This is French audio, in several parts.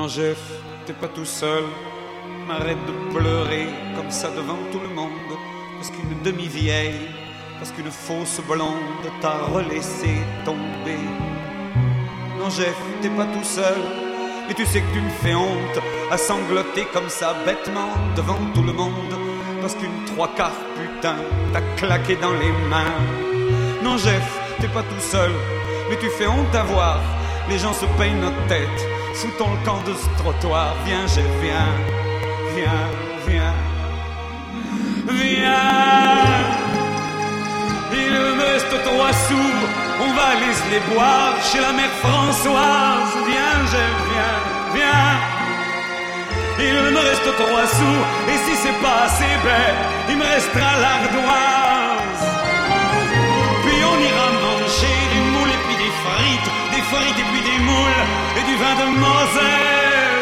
Non Jeff, t'es pas tout seul. Arrête de pleurer comme ça devant tout le monde. Parce qu'une demi-vieille, parce qu'une fausse blonde t'a relaissé tomber. Non Jeff, t'es pas tout seul. Et tu sais que tu me fais honte à sangloter comme ça bêtement devant tout le monde. Parce qu'une trois quarts putain t'a claqué dans les mains. Non Jeff, t'es pas tout seul. Mais tu fais honte à voir. Les gens se peignent notre tête sous ton camp de ce trottoir. Viens Jeff, viens. Viens, viens, viens. Il me reste 3 sous, on va aller se les boire chez la mère Françoise. Viens, Jeff, viens, viens. Il me reste 3 sous, et si c'est pas assez bête, il me restera l'ardoise. Puis on ira manger des moules et puis des frites et puis des moules et du vin de Moselle.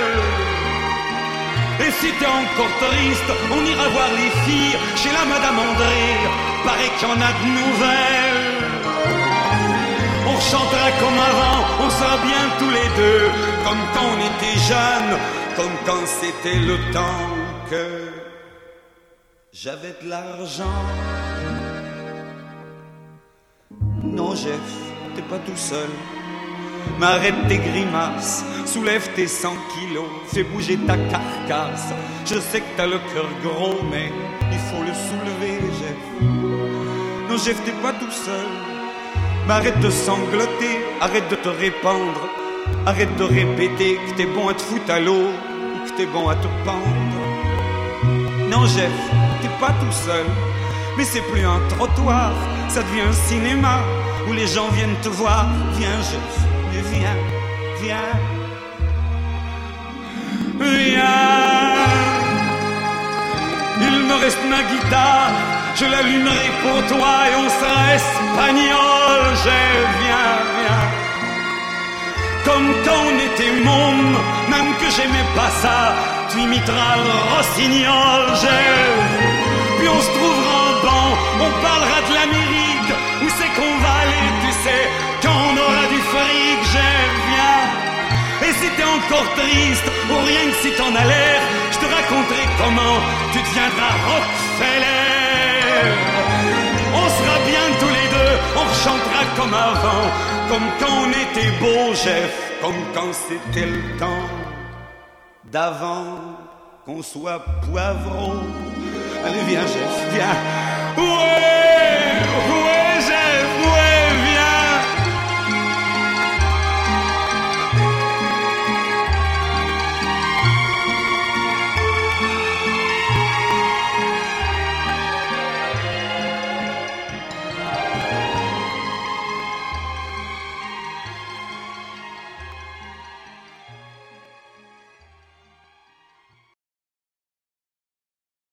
Et si t'es encore triste, on ira voir les filles chez la Madame André. Paraît qu'il y en a de nouvelles. On chantera comme avant, on sera bien tous les deux, comme quand on était jeunes, comme quand c'était le temps que j'avais de l'argent. Non Jeff, t'es pas tout seul. Mais arrête tes grimaces, soulève tes 100 kilos, fais bouger ta carcasse. Je sais que t'as le cœur gros, mais il faut le soulever, Jeff. Non, Jeff, t'es pas tout seul. Mais arrête de sangloter, arrête de te répandre, arrête de répéter que t'es bon à te foutre à l'eau ou que t'es bon à te pendre. Non, Jeff, t'es pas tout seul. Mais c'est plus un trottoir, ça devient un cinéma où les gens viennent te voir. Viens, Jeff. Viens, viens, viens. Il me reste ma guitare, je l'allumerai pour toi et on sera espagnol. Viens, viens. Comme quand on était môme, même que j'aimais pas ça, tu imiteras le rossignol. Puis on se trouvera en banc, on parlera de l'Amérique, où c'est qu'on va aller, tu sais, quand on aura du fric. Viens. Et si t'es encore triste, ou rien que si t'en as l'air, je te raconterai comment tu deviendras Rockefeller. On sera bien tous les deux, on rechantera comme avant, comme quand on était beau, Jeff, comme quand c'était le temps d'avant qu'on soit poivreau. Allez, viens, Jeff, viens. Ouais, ouais.